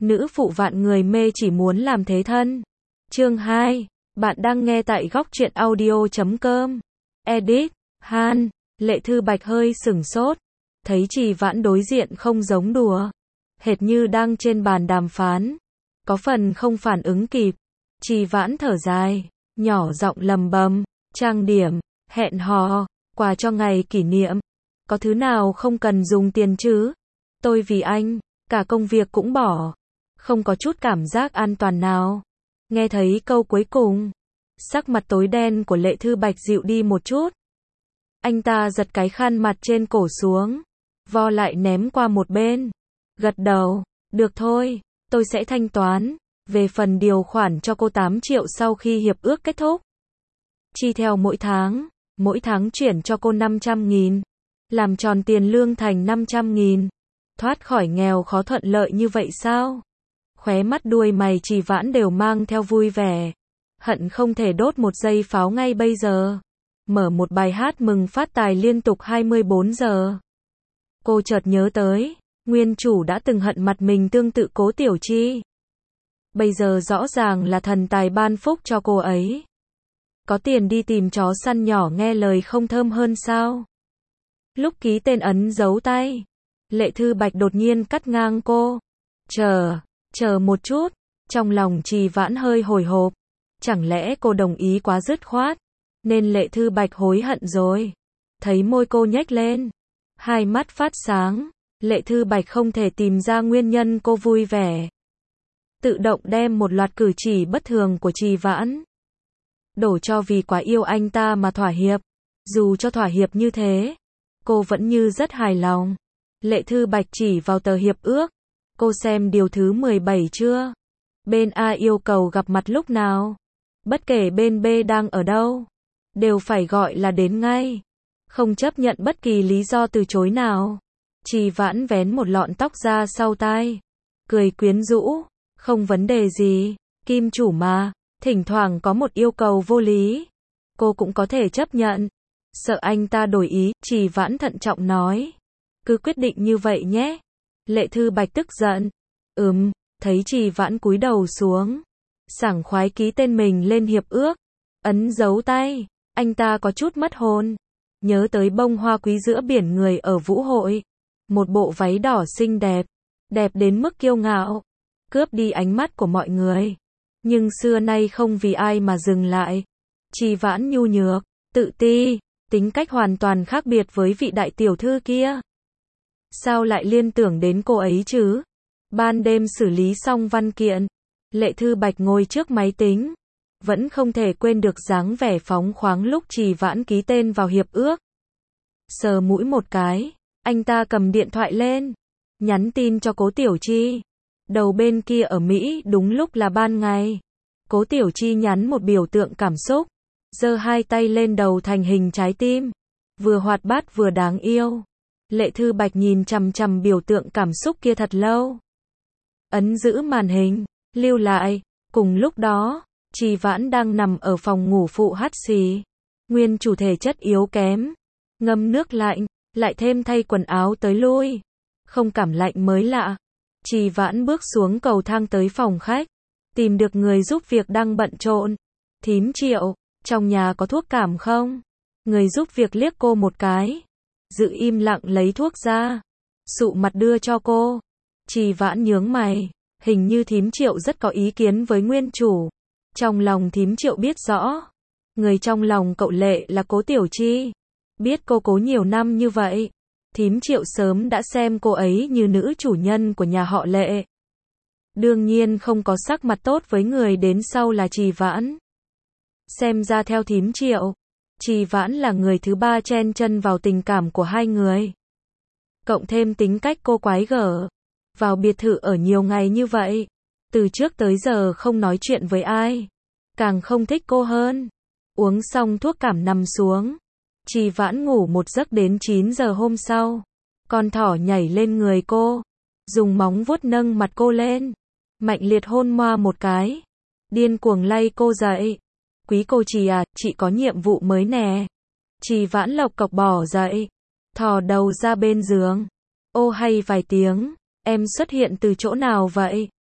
Nữ phụ vạn người mê chỉ muốn làm thế thân. Chương 2. Bạn đang nghe tại góc truyện audio.com. Edit. Han. Lệ Thư Bạch hơi sửng sốt. Thấy Trì Vãn đối diện không giống đùa. Hệt như đang trên bàn đàm phán. Có phần không phản ứng kịp. Trì Vãn thở dài. Nhỏ giọng lầm bầm. Trang điểm. Hẹn hò. Quà cho ngày kỷ niệm. Có thứ nào không cần dùng tiền chứ? Tôi vì anh. Cả công việc cũng bỏ. Không có chút cảm giác an toàn nào. Nghe thấy câu cuối cùng. Sắc mặt tối đen của Lệ Thư Bạch dịu đi một chút. Anh ta giật cái khăn mặt trên cổ xuống. Vo lại ném qua một bên. Gật đầu. Được thôi, tôi sẽ thanh toán. Về phần điều khoản cho cô 8 triệu sau khi hiệp ước kết thúc. Chi theo mỗi tháng chuyển cho cô 500.000. Làm tròn tiền lương thành 500.000. Thoát khỏi nghèo khó thuận lợi như vậy sao? Khóe mắt đuôi mày Trì Vãn đều mang theo vui vẻ. Hận không thể đốt một dây pháo ngay bây giờ. Mở một bài hát mừng phát tài liên tục 24 giờ. Cô chợt nhớ tới, nguyên chủ đã từng hận mặt mình tương tự Cố Tiểu Chi. Bây giờ rõ ràng là thần tài ban phúc cho cô ấy. Có tiền đi tìm chó săn nhỏ nghe lời không thơm hơn sao? Lúc ký tên ấn dấu tay, Lệ Thư Bạch đột nhiên cắt ngang cô. Chờ một chút. Trong lòng Trì Vãn hơi hồi hộp. Chẳng lẽ cô đồng ý quá dứt khoát, nên Lệ Thư Bạch hối hận rồi. Thấy môi cô nhếch lên, hai mắt phát sáng, Lệ Thư Bạch không thể tìm ra nguyên nhân cô vui vẻ. Tự động đem một loạt cử chỉ bất thường của Trì Vãn đổ cho vì quá yêu anh ta mà thỏa hiệp. Dù cho thỏa hiệp như thế, cô vẫn như rất hài lòng. Lệ Thư Bạch chỉ vào tờ hiệp ước. Cô xem điều thứ 17 chưa? Bên A yêu cầu gặp mặt lúc nào? Bất kể bên B đang ở đâu, đều phải gọi là đến ngay. Không chấp nhận bất kỳ lý do từ chối nào. Trì Vãn vén một lọn tóc ra sau tai. Cười quyến rũ. Không vấn đề gì. Kim chủ mà. Thỉnh thoảng có một yêu cầu vô lý, cô cũng có thể chấp nhận. Sợ anh ta đổi ý, Trì Vãn thận trọng nói. Cứ quyết định như vậy nhé. Lệ Thư Bạch tức giận. Thấy Trì Vãn cúi đầu xuống. Sảng khoái ký tên mình lên hiệp ước. Ấn dấu tay. Anh ta có chút mất hồn. Nhớ tới bông hoa quý giữa biển người ở vũ hội. Một bộ váy đỏ xinh đẹp. Đẹp đến mức kiêu ngạo. Cướp đi ánh mắt của mọi người. Nhưng xưa nay không vì ai mà dừng lại. Trì Vãn nhu nhược, tự ti, tính cách hoàn toàn khác biệt với vị đại tiểu thư kia. Sao lại liên tưởng đến cô ấy chứ? Ban đêm xử lý xong văn kiện, Lệ Thư Bạch ngồi trước máy tính. Vẫn không thể quên được dáng vẻ phóng khoáng lúc Trì Vãn ký tên vào hiệp ước. Sờ mũi một cái, anh ta cầm điện thoại lên. Nhắn tin cho Cố Tiểu Chi. Đầu bên kia ở Mỹ đúng lúc là ban ngày. Cố Tiểu Chi nhắn một biểu tượng cảm xúc. Giơ hai tay lên đầu thành hình trái tim. Vừa hoạt bát vừa đáng yêu. Lệ Thư Bạch nhìn chằm chằm biểu tượng cảm xúc kia thật lâu. Ấn giữ màn hình, lưu lại. Cùng lúc đó, Trì Vãn đang nằm ở phòng ngủ phụ hắt xì. Nguyên chủ thể chất yếu kém. Ngâm nước lạnh, lại thêm thay quần áo tới lui. Không cảm lạnh mới lạ. Trì Vãn bước xuống cầu thang tới phòng khách. Tìm được người giúp việc đang bận rộn. Thím Triệu, trong nhà có thuốc cảm không? Người giúp việc liếc cô một cái. Giữ im lặng lấy thuốc ra. Sụ mặt đưa cho cô. Trì Vãn nhướng mày. Hình như thím Triệu rất có ý kiến với nguyên chủ. Trong lòng thím Triệu biết rõ. Người trong lòng cậu Lệ là Cố Tiểu Chi. Biết cô Cố nhiều năm như vậy. Thím Triệu sớm đã xem cô ấy như nữ chủ nhân của nhà họ Lệ. Đương nhiên không có sắc mặt tốt với người đến sau là Trì Vãn. Xem ra theo thím Triệu, Trì Vãn là người thứ ba chen chân vào tình cảm của hai người. Cộng thêm tính cách cô quái gở. Vào biệt thự ở nhiều ngày như vậy. Từ trước tới giờ không nói chuyện với ai. Càng không thích cô hơn. Uống xong thuốc cảm nằm xuống. Trì Vãn ngủ một giấc đến 9 giờ hôm sau. Con thỏ nhảy lên người cô. Dùng móng vuốt nâng mặt cô lên. Mạnh liệt hôn moa một cái. Điên cuồng lay cô dậy. Quý cô Trì à, chị có nhiệm vụ mới nè. Trì Vãn lộc cộc bỏ dậy. Thò đầu ra bên giường. Ô hay vài tiếng. Em xuất hiện từ chỗ nào vậy?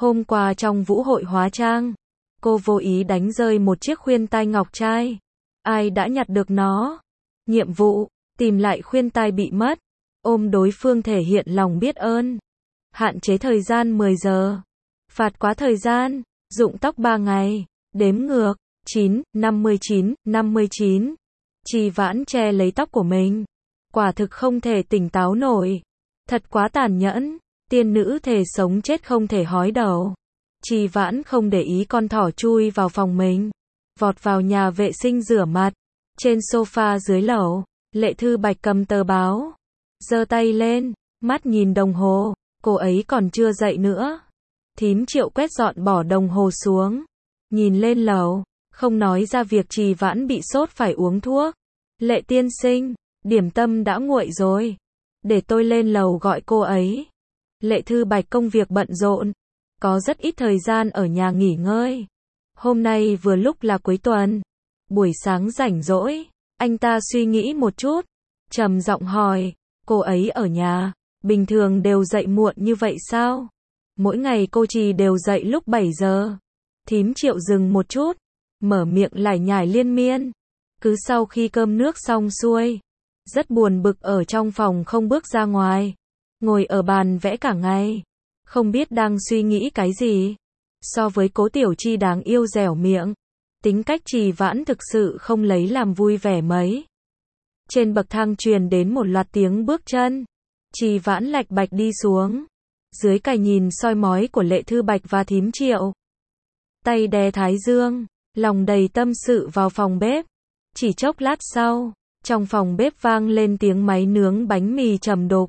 Hôm qua trong vũ hội hóa trang, cô vô ý đánh rơi một chiếc khuyên tai ngọc trai. Ai đã nhặt được nó? Nhiệm vụ, tìm lại khuyên tai bị mất. Ôm đối phương thể hiện lòng biết ơn. Hạn chế thời gian 10 giờ. Phạt quá thời gian, rụng tóc 3 ngày. Đếm ngược, 9, 59, 59. Trì Vãn che lấy tóc của mình. Quả thực không thể tỉnh táo nổi. Thật quá tàn nhẫn. Tiên nữ thề sống chết không thể hói đầu. Trì Vãn không để ý con thỏ chui vào phòng mình. Vọt vào nhà vệ sinh rửa mặt. Trên sofa dưới lầu, Lệ Thư Bạch cầm tờ báo. Giơ tay lên, mắt nhìn đồng hồ. Cô ấy còn chưa dậy nữa. Thím Triệu quét dọn bỏ đồng hồ xuống. Nhìn lên lầu, không nói ra việc Trì Vãn bị sốt phải uống thuốc. Lệ tiên sinh, điểm tâm đã nguội rồi. Để tôi lên lầu gọi cô ấy. Lệ Thư Bạch công việc bận rộn. Có rất ít thời gian ở nhà nghỉ ngơi. Hôm nay vừa lúc là cuối tuần. Buổi sáng rảnh rỗi, anh ta suy nghĩ một chút. Trầm giọng hỏi, cô ấy ở nhà, bình thường đều dậy muộn như vậy sao? Mỗi ngày cô Trì đều dậy lúc 7 giờ. Thím Triệu dừng một chút, mở miệng lải nhải liên miên. Cứ sau khi cơm nước xong xuôi, rất buồn bực ở trong phòng không bước ra ngoài. Ngồi ở bàn vẽ cả ngày. Không biết đang suy nghĩ cái gì. So với Cố Tiểu Chi đáng yêu dẻo miệng, tính cách Trì Vãn thực sự không lấy làm vui vẻ mấy. Trên bậc thang truyền đến một loạt tiếng bước chân. Trì Vãn lạch bạch đi xuống. Dưới cái nhìn soi mói của Lệ Thư Bạch và thím Triệu. Tay đè thái dương, lòng đầy tâm sự vào phòng bếp. Chỉ chốc lát sau, trong phòng bếp vang lên tiếng máy nướng bánh mì trầm đục.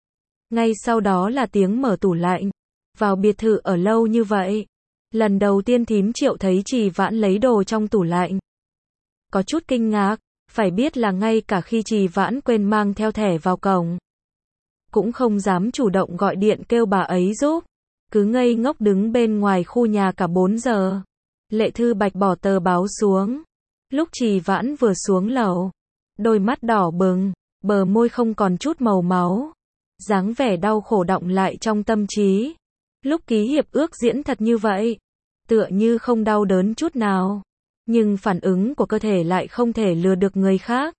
Ngay sau đó là tiếng mở tủ lạnh. Vào biệt thự ở lâu như vậy, lần đầu tiên thím Triệu thấy Trì Vãn lấy đồ trong tủ lạnh. Có chút kinh ngạc, phải biết là ngay cả khi Trì Vãn quên mang theo thẻ vào cổng, cũng không dám chủ động gọi điện kêu bà ấy giúp. Cứ ngây ngốc đứng bên ngoài khu nhà cả 4 giờ. Lệ Thư Bạch bỏ tờ báo xuống. Lúc Trì Vãn vừa xuống lầu, đôi mắt đỏ bừng, bờ môi không còn chút màu máu. Dáng vẻ đau khổ đọng lại trong tâm trí. Lúc ký hiệp ước diễn thật như vậy, tựa như không đau đớn chút nào. Nhưng phản ứng của cơ thể lại không thể lừa được người khác.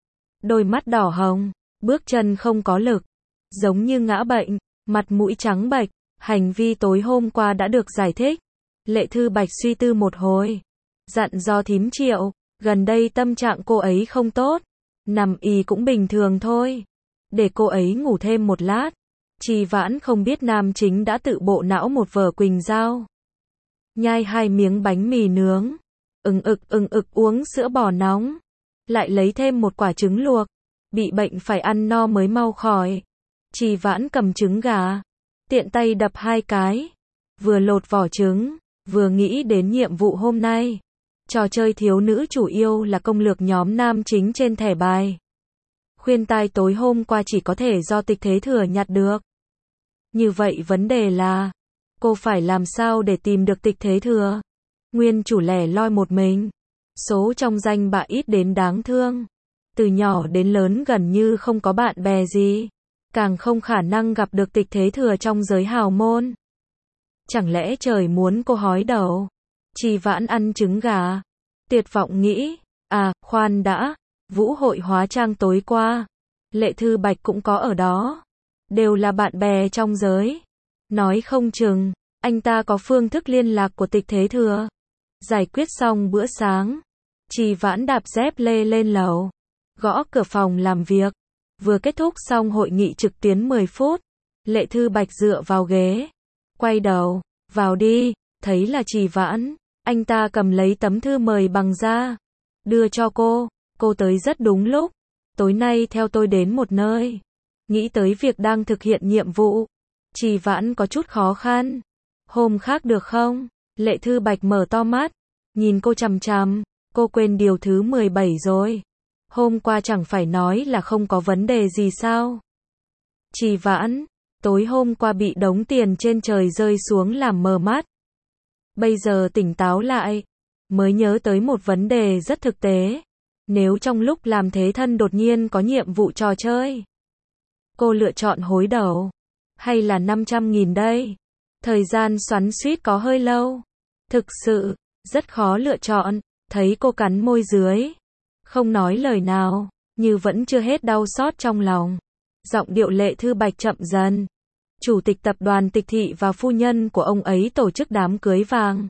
Đôi mắt đỏ hồng, bước chân không có lực, giống như ngã bệnh, mặt mũi trắng bệch. Hành vi tối hôm qua đã được giải thích. Lệ Thư Bạch suy tư một hồi, dặn dò thím Triệu, gần đây tâm trạng cô ấy không tốt, nằm y cũng bình thường thôi. Để cô ấy ngủ thêm một lát. Trì Vãn không biết nam chính đã tự bộ não một vở Quỳnh Giao. Nhai 2 miếng bánh mì nướng, ừng ực uống sữa bò nóng, lại lấy thêm một quả trứng luộc. Bị bệnh phải ăn no mới mau khỏi. Trì Vãn cầm trứng gà, tiện tay đập 2 cái, vừa lột vỏ trứng, vừa nghĩ đến nhiệm vụ hôm nay. Trò chơi thiếu nữ chủ yêu là công lược nhóm nam chính trên thẻ bài. Khuyên tai tối hôm qua chỉ có thể do Tịch Thế Thừa nhặt được. Như vậy vấn đề là, cô phải làm sao để tìm được Tịch Thế Thừa? Nguyên chủ lẻ loi một mình. Số trong danh bạ ít đến đáng thương. Từ nhỏ đến lớn gần như không có bạn bè gì. Càng không khả năng gặp được Tịch Thế Thừa trong giới hào môn. Chẳng lẽ trời muốn cô hói đầu? Trì Vãn ăn trứng gà. Tuyệt vọng nghĩ, khoan đã, vũ hội hóa trang tối qua, Lệ Thư Bạch cũng có ở đó. Đều là bạn bè trong giới. Nói không chừng, anh ta có phương thức liên lạc của Tịch Thế Thừa. Giải quyết xong bữa sáng, Trì Vãn đạp dép lê lên lầu, gõ cửa phòng làm việc. Vừa kết thúc xong hội nghị trực tuyến 10 phút, Lệ Thư Bạch dựa vào ghế, quay đầu, vào đi, thấy là Trì Vãn, anh ta cầm lấy tấm thư mời bằng ra, đưa cho cô tới rất đúng lúc, tối nay theo tôi đến một nơi. Nghĩ tới việc đang thực hiện nhiệm vụ, Trì Vãn có chút khó khăn. Hôm khác được không? Lệ Thư Bạch mở to mắt, nhìn cô chằm chằm, cô quên điều thứ 17 rồi. Hôm qua chẳng phải nói là không có vấn đề gì sao? Trì Vãn, tối hôm qua bị đống tiền trên trời rơi xuống làm mờ mắt. Bây giờ tỉnh táo lại, mới nhớ tới một vấn đề rất thực tế. Nếu trong lúc làm thế thân đột nhiên có nhiệm vụ trò chơi, cô lựa chọn hối đầu, hay là 500.000 đây? Thời gian xoắn xuýt có hơi lâu. Thực sự, rất khó lựa chọn. Thấy cô cắn môi dưới. Không nói lời nào, như vẫn chưa hết đau xót trong lòng. Giọng điệu Lệ Thư Bạch chậm dần. Chủ tịch tập đoàn Tịch Thị và phu nhân của ông ấy tổ chức đám cưới vàng.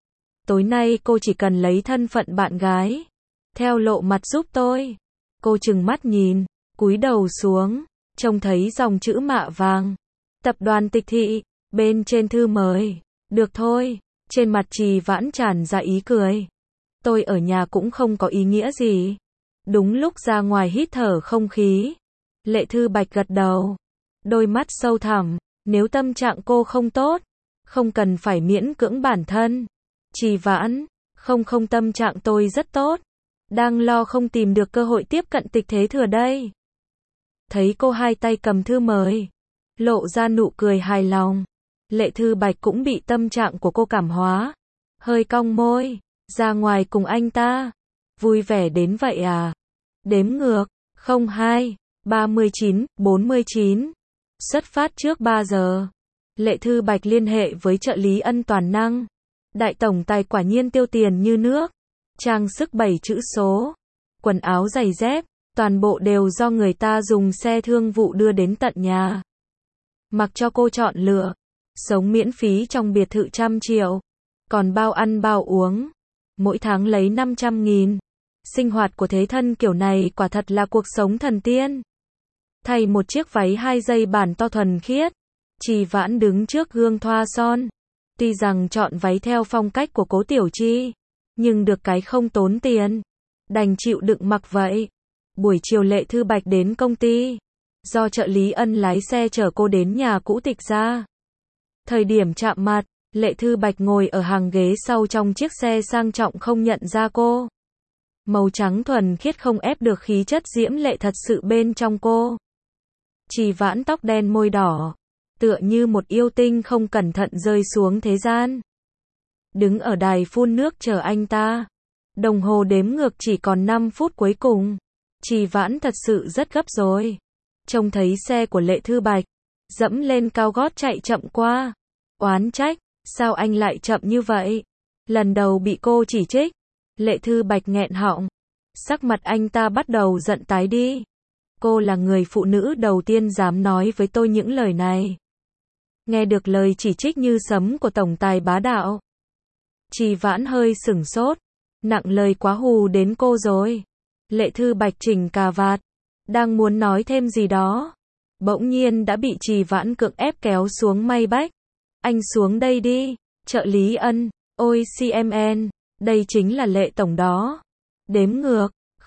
Tối nay cô chỉ cần lấy thân phận bạn gái. Theo lộ mặt giúp tôi. Cô trừng mắt nhìn, cúi đầu xuống, trông thấy dòng chữ mạ vàng. Tập đoàn Tịch Thị, bên trên thư mời. Được thôi, trên mặt Trì Vãn tràn ra ý cười. Tôi ở nhà cũng không có ý nghĩa gì. Đúng lúc ra ngoài hít thở không khí. Lệ Thư Bạch gật đầu. Đôi mắt sâu thẳm, nếu tâm trạng cô không tốt, không cần phải miễn cưỡng bản thân. Trì Vãn, không tâm trạng tôi rất tốt. Đang lo không tìm được cơ hội tiếp cận Tịch Thế Thừa đây. Thấy cô hai tay cầm thư mời, lộ ra nụ cười hài lòng. Lệ Thư Bạch cũng bị tâm trạng của cô cảm hóa. Hơi cong môi, ra ngoài cùng anh ta. Vui vẻ đến vậy à? Đếm ngược, 02, 39, 49. Xuất phát trước 3 giờ. Lệ Thư Bạch liên hệ với trợ lý Ân toàn năng. Đại tổng tài quả nhiên tiêu tiền như nước. Trang sức 7 chữ số. Quần áo giày dép, toàn bộ đều do người ta dùng xe thương vụ đưa đến tận nhà. Mặc cho cô chọn lựa. Sống miễn phí trong biệt thự trăm triệu. Còn bao ăn bao uống. Mỗi tháng lấy 500.000. Sinh hoạt của thế thân kiểu này quả thật là cuộc sống thần tiên. Thay một chiếc váy 2 dây bản to thuần khiết. Trì Vãn đứng trước gương thoa son. Tuy rằng chọn váy theo phong cách của Cố Tiểu Chi, nhưng được cái không tốn tiền. Đành chịu đựng mặc vậy. Buổi chiều Lệ Thư Bạch đến công ty. Do trợ lý Ân lái xe chở cô đến nhà cũ Tịch gia. Thời điểm chạm mặt, Lệ Thư Bạch ngồi ở hàng ghế sau trong chiếc xe sang trọng không nhận ra cô. Màu trắng thuần khiết không ép được khí chất diễm lệ thật sự bên trong cô. Trì Vãn tóc đen môi đỏ, tựa như một yêu tinh không cẩn thận rơi xuống thế gian. Đứng ở đài phun nước chờ anh ta. Đồng hồ đếm ngược chỉ còn 5 phút cuối cùng. Trì Vãn thật sự rất gấp rồi. Trông thấy xe của Lệ Thư Bạch, dẫm lên cao gót chạy chậm qua. Oán trách, sao anh lại chậm như vậy? Lần đầu bị cô chỉ trích. Lệ Thư Bạch nghẹn họng. Sắc mặt anh ta bắt đầu giận tái đi. Cô là người phụ nữ đầu tiên dám nói với tôi những lời này. Nghe được lời chỉ trích như sấm của tổng tài bá đạo. Trì Vãn hơi sửng sốt. Nặng lời quá hù đến cô rồi. Lệ Thư Bạch chỉnh cà vạt. Đang muốn nói thêm gì đó. Bỗng nhiên đã bị Trì Vãn cưỡng ép kéo xuống may bách. Anh xuống đây đi. Trợ lý Ân. Ôi CMN. Đây chính là Lệ tổng đó. Đếm ngược.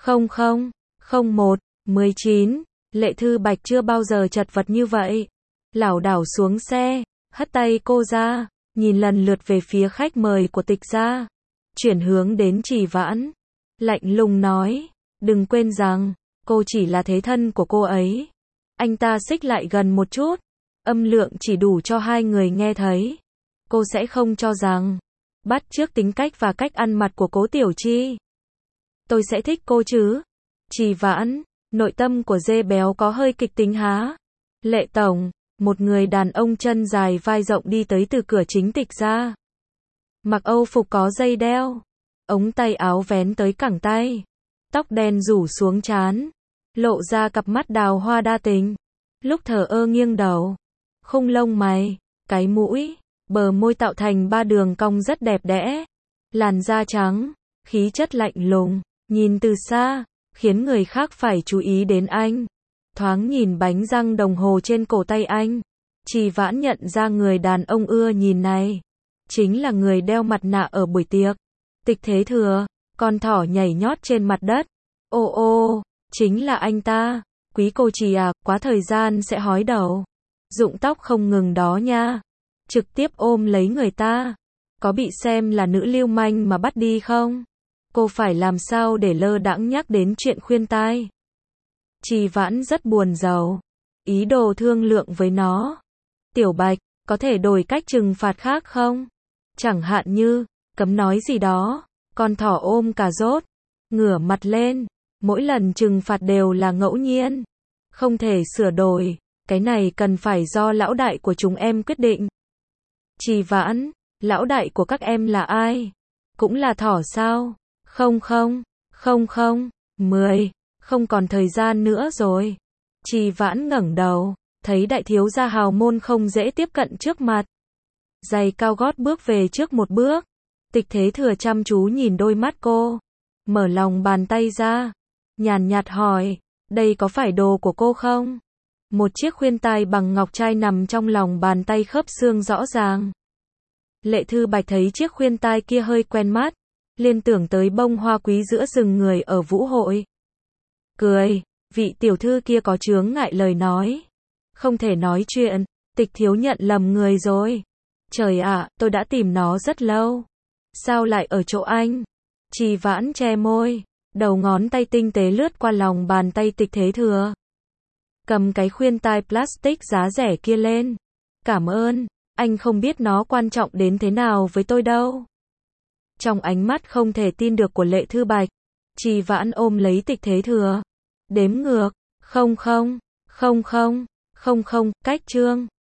00, 01, 19. Lệ Thư Bạch chưa bao giờ chật vật như vậy. Lảo đảo xuống xe. Hất tay cô ra. Nhìn lần lượt về phía khách mời của Tịch gia. Chuyển hướng đến Trì Vãn. Lạnh lùng nói. Đừng quên rằng, cô chỉ là thế thân của cô ấy. Anh ta xích lại gần một chút. Âm lượng chỉ đủ cho hai người nghe thấy. Cô sẽ không cho rằng bắt chước tính cách và cách ăn mặc của Cố Tiểu Chi. Tôi sẽ thích cô chứ? Trì Vãn, nội tâm của dê béo có hơi kịch tính há. Lệ tổng, một người đàn ông chân dài vai rộng đi tới từ cửa chính Tịch gia. Mặc Âu phục có dây đeo, ống tay áo vén tới cẳng tay, tóc đen rủ xuống trán, lộ ra cặp mắt đào hoa đa tình. Lúc thờ ơ nghiêng đầu, khung lông mày, cái mũi, bờ môi tạo thành 3 đường cong rất đẹp đẽ. Làn da trắng, khí chất lạnh lùng, nhìn từ xa, khiến người khác phải chú ý đến anh. Thoáng nhìn bánh răng đồng hồ trên cổ tay anh, Trì Vãn nhận ra người đàn ông ưa nhìn này. Chính là người đeo mặt nạ ở buổi tiệc. Tịch Thế Thừa, con thỏ nhảy nhót trên mặt đất. Ô ô, chính là anh ta. Quý cô Trì à, quá thời gian sẽ hói đầu. Rụng tóc không ngừng đó nha. Trực tiếp ôm lấy người ta. Có bị xem là nữ lưu manh mà bắt đi không? Cô phải làm sao để lơ đãng nhắc đến chuyện khuyên tai. Trì Vãn rất buồn rầu. Ý đồ thương lượng với nó. Tiểu Bạch, có thể đổi cách trừng phạt khác không? Chẳng hạn như, cấm nói gì đó. Con thỏ ôm cà rốt. Ngửa mặt lên. Mỗi lần trừng phạt đều là ngẫu nhiên. Không thể sửa đổi. Cái này cần phải do lão đại của chúng em quyết định. Trì Vãn, lão đại của các em là ai? Cũng là thỏ sao? Không không, không không, 10, không còn thời gian nữa rồi. Trì Vãn ngẩng đầu, thấy đại thiếu gia hào môn không dễ tiếp cận trước mặt. Giày cao gót bước về trước một bước. Tịch Thế Thừa chăm chú nhìn đôi mắt cô, mở lòng bàn tay ra, nhàn nhạt hỏi, đây có phải đồ của cô không? Một chiếc khuyên tai bằng ngọc trai nằm trong lòng bàn tay khớp xương rõ ràng. Lệ Thư Bạch thấy chiếc khuyên tai kia hơi quen mắt, liên tưởng tới bông hoa quý giữa rừng người ở vũ hội. Cười, vị tiểu thư kia có chướng ngại lời nói. Không thể nói chuyện, Tịch thiếu nhận lầm người rồi. Trời ạ, tôi đã tìm nó rất lâu. Sao lại ở chỗ anh? Trì Vãn che môi, đầu ngón tay tinh tế lướt qua lòng bàn tay Tịch Thế Thừa. Cầm cái khuyên tai plastic giá rẻ kia lên. Cảm ơn, anh không biết nó quan trọng đến thế nào với tôi đâu. Trong ánh mắt không thể tin được của Lệ Thư Bạch, Trì Vãn ôm lấy Tịch Thế Thừa. Đếm ngược, không, cách chương.